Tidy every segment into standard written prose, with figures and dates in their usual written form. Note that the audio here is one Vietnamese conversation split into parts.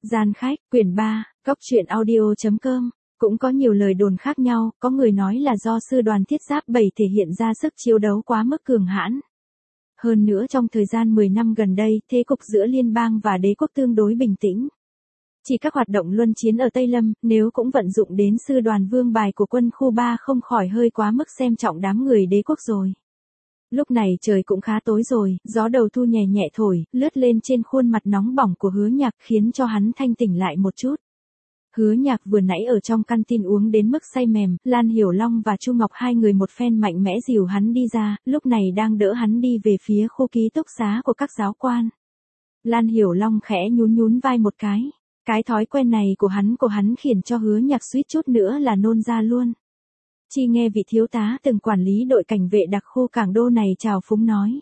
Gian khách, quyển 3, Cóc truyện audio.com. Cũng có nhiều lời đồn khác nhau, có người nói là do sư đoàn thiết giáp 7 thể hiện ra sức chiến đấu quá mức cường hãn. Hơn nữa trong thời gian 10 năm gần đây, thế cục giữa liên bang và đế quốc tương đối bình tĩnh. Chỉ các hoạt động luân chiến ở Tây Lâm, nếu cũng vận dụng đến sư đoàn vương bài của quân khu 3 không khỏi hơi quá mức xem trọng đám người đế quốc rồi. Lúc này trời cũng khá tối rồi, gió đầu thu nhẹ nhẹ thổi, lướt lên trên khuôn mặt nóng bỏng của Hứa Nhạc khiến cho hắn thanh tỉnh lại một chút. Hứa Nhạc vừa nãy ở trong căn tin uống đến mức say mềm, Lan Hiểu Long và Chu Ngọc hai người một phen mạnh mẽ dìu hắn đi ra, lúc này đang đỡ hắn đi về phía khu ký túc xá của các giáo quan. Lan Hiểu Long khẽ nhún nhún vai một cái thói quen này của hắn khiến cho Hứa Nhạc suýt chút nữa là nôn ra luôn. Chi nghe vị thiếu tá từng quản lý đội cảnh vệ đặc khu Cảng Đô này chào phúng nói.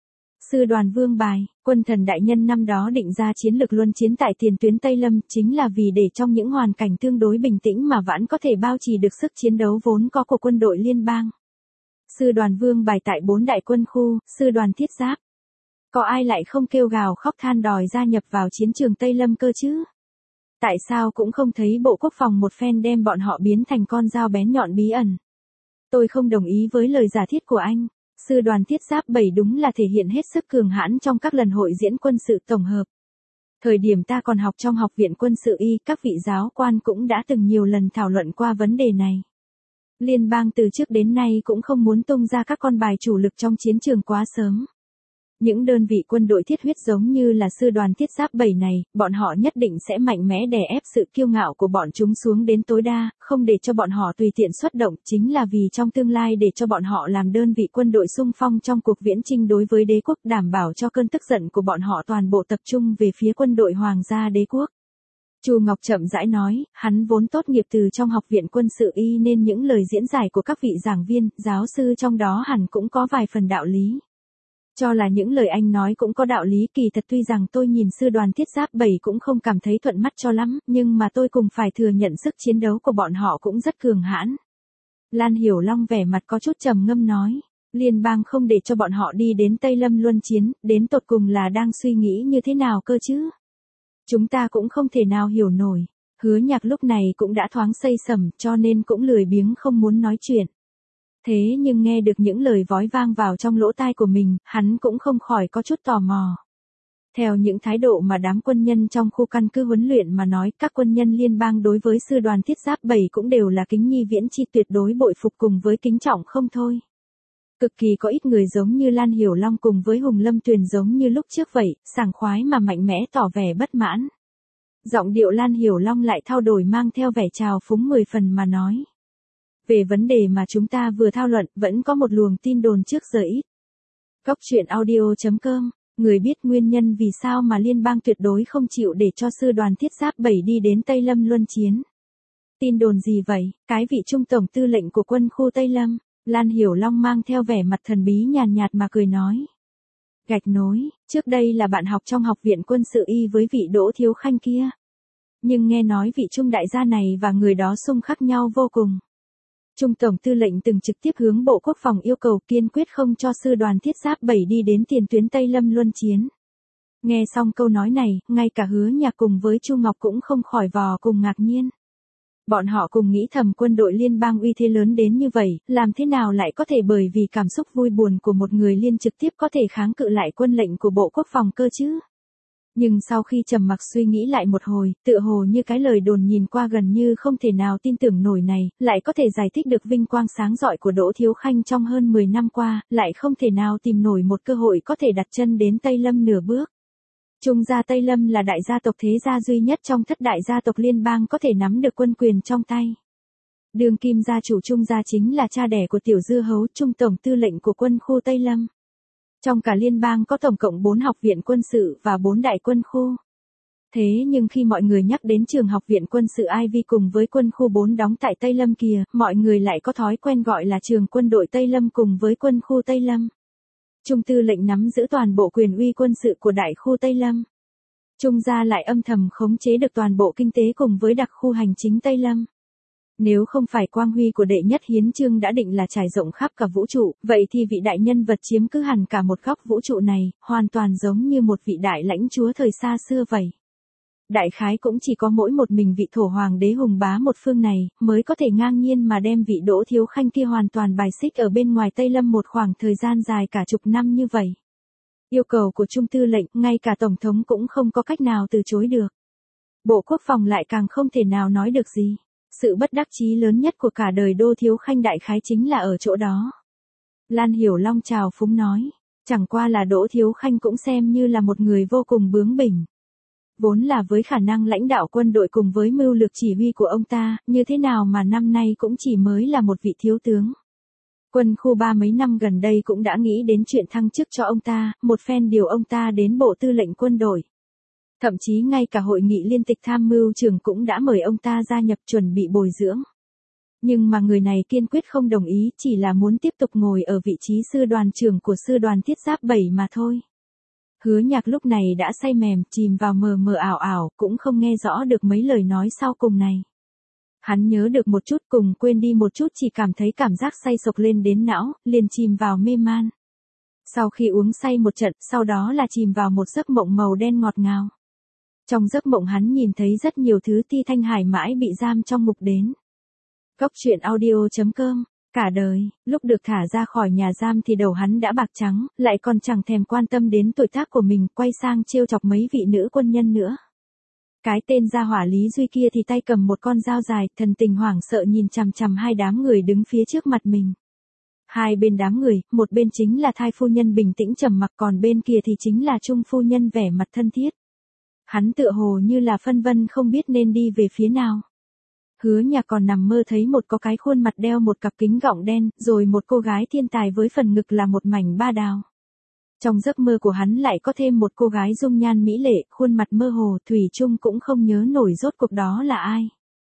Sư đoàn vương bài, quân thần đại nhân năm đó định ra chiến lược luân chiến tại tiền tuyến Tây Lâm chính là vì để trong những hoàn cảnh tương đối bình tĩnh mà vẫn có thể bao trì được sức chiến đấu vốn có của quân đội liên bang. Sư đoàn vương bài tại 4 đại quân khu, sư đoàn thiết giáp. Có ai lại không kêu gào khóc than đòi gia nhập vào chiến trường Tây Lâm cơ chứ? Tại sao cũng không thấy Bộ Quốc phòng một phen đem bọn họ biến thành con dao bén nhọn bí ẩn? Tôi không đồng ý với lời giả thiết của anh. Sư đoàn thiết giáp 7 đúng là thể hiện hết sức cường hãn trong các lần hội diễn quân sự tổng hợp. Thời điểm ta còn học trong học viện quân sự y, các vị giáo quan cũng đã từng nhiều lần thảo luận qua vấn đề này. Liên bang từ trước đến nay cũng không muốn tung ra các con bài chủ lực trong chiến trường quá sớm. Những đơn vị quân đội thiết huyết giống như là sư đoàn thiết giáp 7 này, bọn họ nhất định sẽ mạnh mẽ đè ép sự kiêu ngạo của bọn chúng xuống đến tối đa, không để cho bọn họ tùy tiện xuất động, chính là vì trong tương lai để cho bọn họ làm đơn vị quân đội xung phong trong cuộc viễn chinh đối với đế quốc, đảm bảo cho cơn tức giận của bọn họ toàn bộ tập trung về phía quân đội hoàng gia đế quốc. Chu Ngọc chậm rãi nói, hắn vốn tốt nghiệp từ trong học viện quân sự y nên những lời diễn giải của các vị giảng viên, giáo sư trong đó hẳn cũng có vài phần đạo lý. Cho là những lời anh nói cũng có đạo lý, kỳ thật tuy rằng tôi nhìn sư đoàn thiết giáp 7 cũng không cảm thấy thuận mắt cho lắm, nhưng mà tôi cùng phải thừa nhận sức chiến đấu của bọn họ cũng rất cường hãn. Lan Hiểu Long vẻ mặt có chút trầm ngâm nói, liên bang không để cho bọn họ đi đến Tây Lâm luân chiến, đến tột cùng là đang suy nghĩ như thế nào cơ chứ? Chúng ta cũng không thể nào hiểu nổi. Hứa Nhạc lúc này cũng đã thoáng xây sẩm cho nên cũng lười biếng không muốn nói chuyện. Thế nhưng nghe được những lời vói vang vào trong lỗ tai của mình, hắn cũng không khỏi có chút tò mò. Theo những thái độ mà đám quân nhân trong khu căn cứ huấn luyện mà nói, các quân nhân liên bang đối với sư đoàn thiết giáp 7 cũng đều là kính nhi viễn chi, tuyệt đối bội phục cùng với kính trọng không thôi. Cực kỳ có ít người giống như Lan Hiểu Long cùng với Hùng Lâm Tuyền giống như lúc trước vậy, sảng khoái mà mạnh mẽ tỏ vẻ bất mãn. Giọng điệu Lan Hiểu Long lại thao đổi mang theo vẻ trào phúng 10 phần mà nói. Về vấn đề mà chúng ta vừa thảo luận, vẫn có một luồng tin đồn trước giờ ít. Cóc truyện audio.com, người biết nguyên nhân vì sao mà liên bang tuyệt đối không chịu để cho sư đoàn thiết giáp 7 đi đến Tây Lâm luân chiến. Tin đồn gì vậy? Cái vị trung tổng tư lệnh của quân khu Tây Lâm, Lan Hiểu Long mang theo vẻ mặt thần bí nhàn nhạt mà cười nói. Gạch nối, trước đây là bạn học trong học viện quân sự y với vị Đỗ Thiếu Khanh kia. Nhưng nghe nói vị trung đại gia này và người đó xung khắc nhau vô cùng. Trung tổng tư lệnh từng trực tiếp hướng Bộ Quốc phòng yêu cầu kiên quyết không cho sư đoàn thiết giáp 7 đi đến tiền tuyến Tây Lâm luân chiến. Nghe xong câu nói này, ngay cả Hứa Nhạc cùng với Chu Ngọc cũng không khỏi vò cùng ngạc nhiên. Bọn họ cùng nghĩ thầm quân đội liên bang uy thế lớn đến như vậy, làm thế nào lại có thể bởi vì cảm xúc vui buồn của một người liên trực tiếp có thể kháng cự lại quân lệnh của Bộ Quốc phòng cơ chứ? Nhưng sau khi trầm mặc suy nghĩ lại một hồi, tựa hồ như cái lời đồn nhìn qua gần như không thể nào tin tưởng nổi này, lại có thể giải thích được vinh quang sáng rọi của Đỗ Thiếu Khanh trong hơn 10 năm qua, lại không thể nào tìm nổi một cơ hội có thể đặt chân đến Tây Lâm nửa bước. Trung gia Tây Lâm là đại gia tộc thế gia duy nhất trong thất đại gia tộc liên bang có thể nắm được quân quyền trong tay. Đương kim gia chủ Trung gia chính là cha đẻ của Tiểu Dư Hấu, Trung tổng tư lệnh của quân khu Tây Lâm. Trong cả liên bang có tổng cộng 4 học viện quân sự và 4 đại quân khu. Thế nhưng khi mọi người nhắc đến trường học viện quân sự Ivy cùng với quân khu 4 đóng tại Tây Lâm kia, mọi người lại có thói quen gọi là trường quân đội Tây Lâm cùng với quân khu Tây Lâm. Trung tư lệnh nắm giữ toàn bộ quyền uy quân sự của đại khu Tây Lâm. Trung gia lại âm thầm khống chế được toàn bộ kinh tế cùng với đặc khu hành chính Tây Lâm. Nếu không phải quang huy của đệ nhất hiến chương đã định là trải rộng khắp cả vũ trụ, vậy thì vị đại nhân vật chiếm cứ hẳn cả một góc vũ trụ này, hoàn toàn giống như một vị đại lãnh chúa thời xa xưa vậy. Đại khái cũng chỉ có mỗi một mình vị thổ hoàng đế hùng bá một phương này, mới có thể ngang nhiên mà đem vị Đỗ Thiếu Khanh kia hoàn toàn bài xích ở bên ngoài Tây Lâm một khoảng thời gian dài cả chục năm như vậy. Yêu cầu của Trung Tư lệnh, ngay cả Tổng thống cũng không có cách nào từ chối được. Bộ Quốc phòng lại càng không thể nào nói được gì. Sự bất đắc chí lớn nhất của cả đời Đỗ Thiếu Khanh đại khái chính là ở chỗ đó. Lan Hiểu Long chào phúng nói, chẳng qua là Đỗ Thiếu Khanh cũng xem như là một người vô cùng bướng bỉnh. Vốn là với khả năng lãnh đạo quân đội cùng với mưu lược chỉ huy của ông ta, như thế nào mà năm nay cũng chỉ mới là một vị thiếu tướng. Quân khu 3 mấy năm gần đây cũng đã nghĩ đến chuyện thăng chức cho ông ta, một phen điều ông ta đến Bộ Tư lệnh quân đội. Thậm chí ngay cả hội nghị liên tịch tham mưu trưởng cũng đã mời ông ta gia nhập chuẩn bị bồi dưỡng. Nhưng mà người này kiên quyết không đồng ý, chỉ là muốn tiếp tục ngồi ở vị trí sư đoàn trưởng của sư đoàn thiết giáp 7 mà thôi. Hứa Nhạc lúc này đã say mềm, chìm vào mờ mờ ảo ảo, cũng không nghe rõ được mấy lời nói sau cùng này. Hắn nhớ được một chút cùng quên đi một chút, chỉ cảm thấy cảm giác say sộc lên đến não, liền chìm vào mê man. Sau khi uống say một trận, sau đó là chìm vào một giấc mộng màu đen ngọt ngào. Trong giấc mộng hắn nhìn thấy rất nhiều thứ Ti Thanh Hải mãi bị giam trong ngục đến. Cốc truyện audio.com. Cả đời, lúc được thả ra khỏi nhà giam thì đầu hắn đã bạc trắng, lại còn chẳng thèm quan tâm đến tuổi tác của mình, quay sang trêu chọc mấy vị nữ quân nhân nữa. Cái tên gia hỏa Lý Duy kia thì tay cầm một con dao dài, thần tình hoảng sợ nhìn chằm chằm hai đám người đứng phía trước mặt mình. Hai bên đám người, một bên chính là Thai phu nhân bình tĩnh trầm mặc, còn bên kia thì chính là Trung phu nhân vẻ mặt thân thiết. Hắn tựa hồ như là phân vân không biết nên đi về phía nào. Hứa Nhạc còn nằm mơ thấy một có cái khuôn mặt đeo một cặp kính gọng đen, rồi một cô gái thiên tài với phần ngực là một mảnh ba đào. Trong giấc mơ của hắn lại có thêm một cô gái dung nhan mỹ lệ, khuôn mặt mơ hồ, thủy chung cũng không nhớ nổi rốt cuộc đó là ai.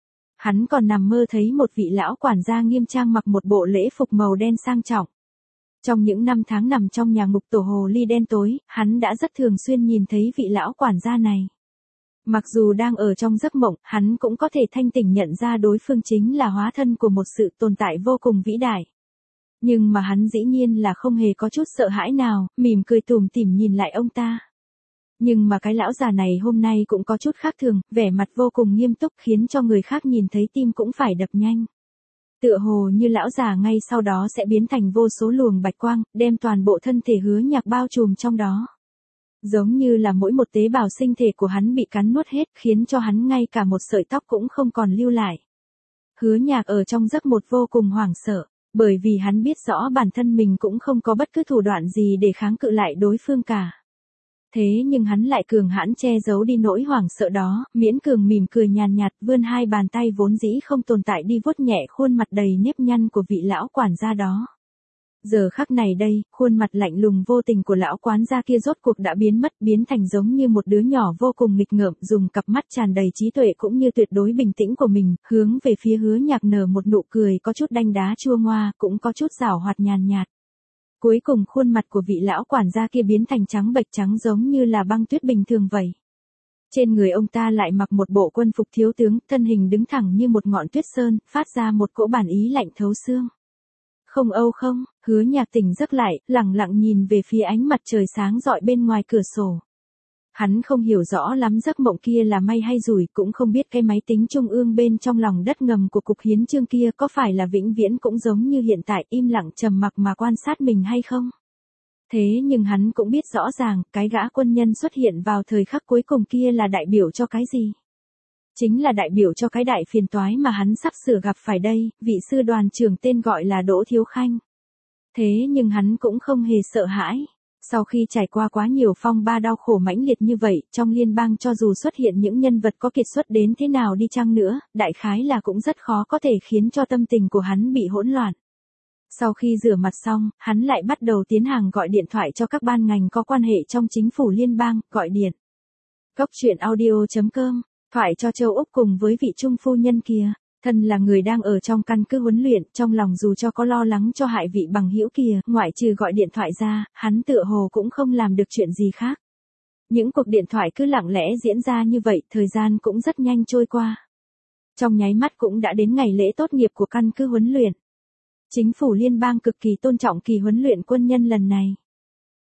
Hắn còn nằm mơ thấy một vị lão quản gia nghiêm trang mặc một bộ lễ phục màu đen sang trọng. Trong những năm tháng nằm trong nhà ngục tổ hồ ly đen tối, hắn đã rất thường xuyên nhìn thấy vị lão quản gia này. Mặc dù đang ở trong giấc mộng, hắn cũng có thể thanh tỉnh nhận ra đối phương chính là hóa thân của một sự tồn tại vô cùng vĩ đại. Nhưng mà hắn dĩ nhiên là không hề có chút sợ hãi nào, mỉm cười tủm tỉm nhìn lại ông ta. Nhưng mà cái lão già này hôm nay cũng có chút khác thường, vẻ mặt vô cùng nghiêm túc khiến cho người khác nhìn thấy tim cũng phải đập nhanh. Tựa hồ như lão già ngay sau đó sẽ biến thành vô số luồng bạch quang, đem toàn bộ thân thể Hứa Nhạc bao trùm trong đó. Giống như là mỗi một tế bào sinh thể của hắn bị cắn nuốt hết, khiến cho hắn ngay cả một sợi tóc cũng không còn lưu lại. Hứa Nhạc ở trong giấc một vô cùng hoảng sợ, bởi vì hắn biết rõ bản thân mình cũng không có bất cứ thủ đoạn gì để kháng cự lại đối phương cả. Thế nhưng hắn lại cường hãn che giấu đi nỗi hoảng sợ đó, miễn cường mỉm cười nhàn nhạt, vươn hai bàn tay vốn dĩ không tồn tại đi vuốt nhẹ khuôn mặt đầy nếp nhăn của vị lão quản gia đó. Giờ khắc này đây, khuôn mặt lạnh lùng vô tình của lão quản gia kia rốt cuộc đã biến mất, biến thành giống như một đứa nhỏ vô cùng nghịch ngợm, dùng cặp mắt tràn đầy trí tuệ cũng như tuyệt đối bình tĩnh của mình, hướng về phía Hứa Nhạc nở một nụ cười có chút đanh đá chua ngoa, cũng có chút giảo hoạt nhàn nhạt. Cuối cùng khuôn mặt của vị lão quản gia kia biến thành trắng bệch trắng giống như là băng tuyết bình thường vậy. Trên người ông ta lại mặc một bộ quân phục thiếu tướng, thân hình đứng thẳng như một ngọn tuyết sơn, phát ra một cỗ bản ý lạnh thấu xương. Không âu không, Hứa Nhạc tỉnh giấc lại, lẳng lặng nhìn về phía ánh mặt trời sáng rọi bên ngoài cửa sổ. Hắn không hiểu rõ lắm giấc mộng kia là may hay rủi, cũng không biết cái máy tính trung ương bên trong lòng đất ngầm của cục hiến chương kia có phải là vĩnh viễn cũng giống như hiện tại im lặng trầm mặc mà quan sát mình hay không. Thế nhưng hắn cũng biết rõ ràng, cái gã quân nhân xuất hiện vào thời khắc cuối cùng kia là đại biểu cho cái gì. Chính là đại biểu cho cái đại phiền toái mà hắn sắp sửa gặp phải đây, vị sư đoàn trưởng tên gọi là Đỗ Thiếu Khanh. Thế nhưng hắn cũng không hề sợ hãi. Sau khi trải qua quá nhiều phong ba đau khổ mãnh liệt như vậy, trong liên bang cho dù xuất hiện những nhân vật có kiệt xuất đến thế nào đi chăng nữa, đại khái là cũng rất khó có thể khiến cho tâm tình của hắn bị hỗn loạn. Sau khi rửa mặt xong, hắn lại bắt đầu tiến hành gọi điện thoại cho các ban ngành có quan hệ trong chính phủ liên bang, gọi điện. Cốc truyện audio.com, thoại cho Châu Úc cùng với vị Trung phu nhân kia. Thân là người đang ở trong căn cứ huấn luyện, trong lòng dù cho có lo lắng cho hại vị bằng hữu kia, ngoại trừ gọi điện thoại ra, hắn tựa hồ cũng không làm được chuyện gì khác. Những cuộc điện thoại cứ lặng lẽ diễn ra như vậy, thời gian cũng rất nhanh trôi qua. Trong nháy mắt cũng đã đến ngày lễ tốt nghiệp của căn cứ huấn luyện. Chính phủ liên bang cực kỳ tôn trọng kỳ huấn luyện quân nhân lần này.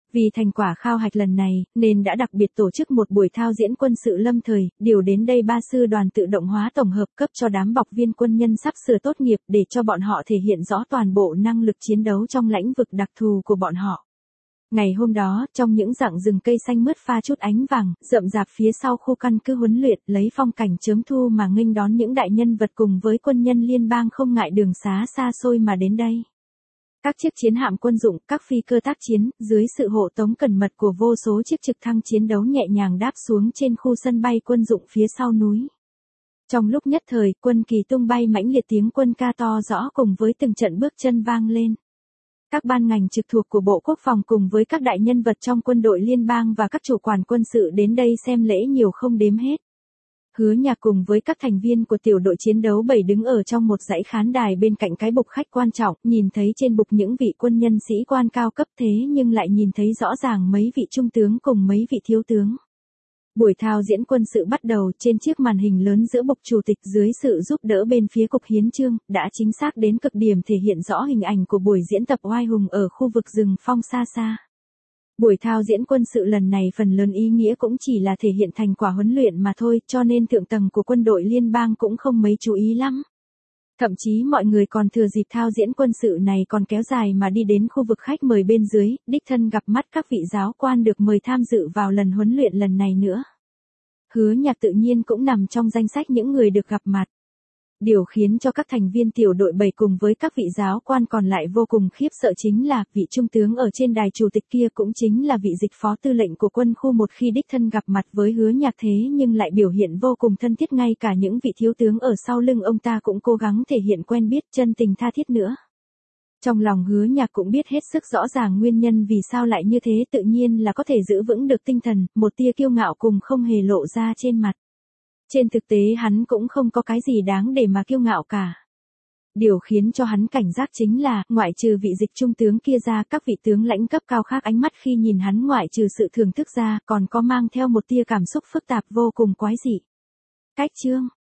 Vì thành quả khảo hạch lần này, nên đã đặc biệt tổ chức một buổi thao diễn quân sự lâm thời, điều đến đây 3 sư đoàn tự động hóa tổng hợp cấp cho đám bọc viên quân nhân sắp sửa tốt nghiệp để cho bọn họ thể hiện rõ toàn bộ năng lực chiến đấu trong lĩnh vực đặc thù của bọn họ. Ngày hôm đó, trong những rặng rừng cây xanh mướt pha chút ánh vàng, rậm rạp phía sau khu căn cứ huấn luyện, lấy phong cảnh chớm thu mà nghênh đón những đại nhân vật cùng với quân nhân liên bang không ngại đường xá xa xôi mà đến đây. Các chiếc chiến hạm quân dụng, các phi cơ tác chiến, dưới sự hộ tống cẩn mật của vô số chiếc trực thăng chiến đấu nhẹ nhàng đáp xuống trên khu sân bay quân dụng phía sau núi. Trong lúc nhất thời, quân kỳ tung bay mãnh liệt, tiếng quân ca to rõ cùng với từng trận bước chân vang lên. Các ban ngành trực thuộc của Bộ Quốc phòng cùng với các đại nhân vật trong quân đội liên bang và các chủ quản quân sự đến đây xem lễ nhiều không đếm hết. Hứa Nhạc cùng với các thành viên của tiểu đội chiến đấu 7 đứng ở trong một dãy khán đài bên cạnh cái bục khách quan trọng, nhìn thấy trên bục những vị quân nhân sĩ quan cao cấp thế nhưng lại nhìn thấy rõ ràng mấy vị trung tướng cùng mấy vị thiếu tướng. Buổi thao diễn quân sự bắt đầu trên chiếc màn hình lớn giữa bục chủ tịch dưới sự giúp đỡ bên phía cục hiến chương, đã chính xác đến cực điểm thể hiện rõ hình ảnh của buổi diễn tập oai hùng ở khu vực rừng phong xa xa. Buổi thao diễn quân sự lần này phần lớn ý nghĩa cũng chỉ là thể hiện thành quả huấn luyện mà thôi, cho nên thượng tầng của quân đội liên bang cũng không mấy chú ý lắm. Thậm chí mọi người còn thừa dịp thao diễn quân sự này còn kéo dài mà đi đến khu vực khách mời bên dưới, đích thân gặp mắt các vị giáo quan được mời tham dự vào lần huấn luyện lần này nữa. Hứa Nhạc tự nhiên cũng nằm trong danh sách những người được gặp mặt. Điều khiến cho các thành viên tiểu đội 7 cùng với các vị giáo quan còn lại vô cùng khiếp sợ chính là vị trung tướng ở trên đài chủ tịch kia cũng chính là vị dịch phó tư lệnh của quân khu 1 khi đích thân gặp mặt với Hứa Nhạc thế nhưng lại biểu hiện vô cùng thân thiết, ngay cả những vị thiếu tướng ở sau lưng ông ta cũng cố gắng thể hiện quen biết chân tình tha thiết nữa. Trong lòng Hứa Nhạc cũng biết hết sức rõ ràng nguyên nhân vì sao lại như thế, tự nhiên là có thể giữ vững được tinh thần, một tia kiêu ngạo cùng không hề lộ ra trên mặt. Trên thực tế hắn cũng không có cái gì đáng để mà kiêu ngạo cả. Điều khiến cho hắn cảnh giác chính là, ngoại trừ vị dịch trung tướng kia ra, các vị tướng lãnh cấp cao khác ánh mắt khi nhìn hắn ngoại trừ sự thưởng thức ra, còn có mang theo một tia cảm xúc phức tạp vô cùng quái dị. Cách chương